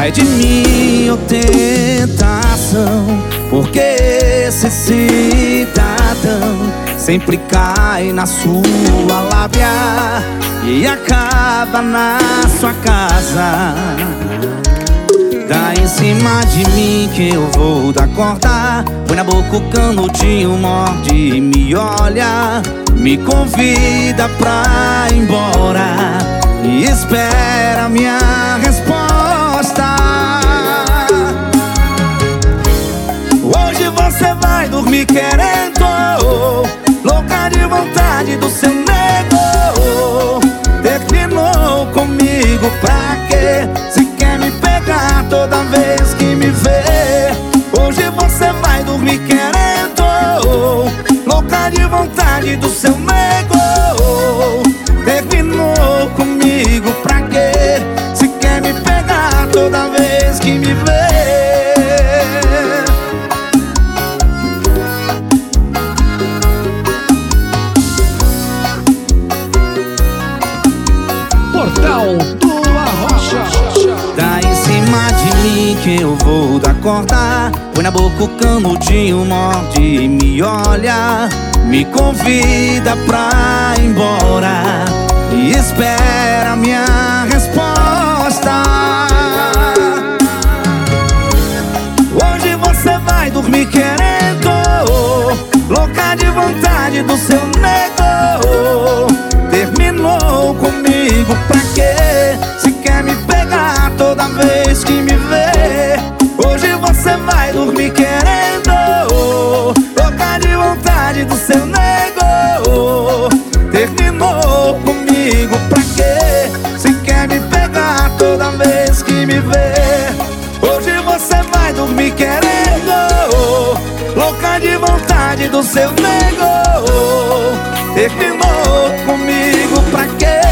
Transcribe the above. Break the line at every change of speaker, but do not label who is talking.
Sai de mim, ô tentação, porque esse cidadão sempre cai na sua lábia e acaba na sua casa. Dá em cima de mim que eu vou dar corda. Põe na boca o canudinho, morde e me olha. Me convida pra ir embora e espera minha resposta. Hoje você vai dormir querendo, louca de vontade do seu nego. Terminou comigo pra quê? Se quer me pegar toda vez que me vê. Hoje você vai dormir querendo, louca de vontade do seu nego. Terminou comigo pra quê? Se quer me pegar toda vez que me vê.
Portal do Arrocha.
Dá em cima de mim que eu vou dar corda. Põe na boca o canudinho, morde e me olha. Me convida pra ir embora e espera minha resposta. Hoje você vai dormir querendo, louca de vontade do seu nego. Terminou comigo pra quê? Se quer me pegar toda vez que me vê. Hoje você vai dormir querendo, louca de vontade do seu nego. Terminou comigo pra quê? Se quer me pegar toda vez que me vê. Hoje você vai dormir querendo, louca de vontade do seu nego. Terminou comigo pra quê?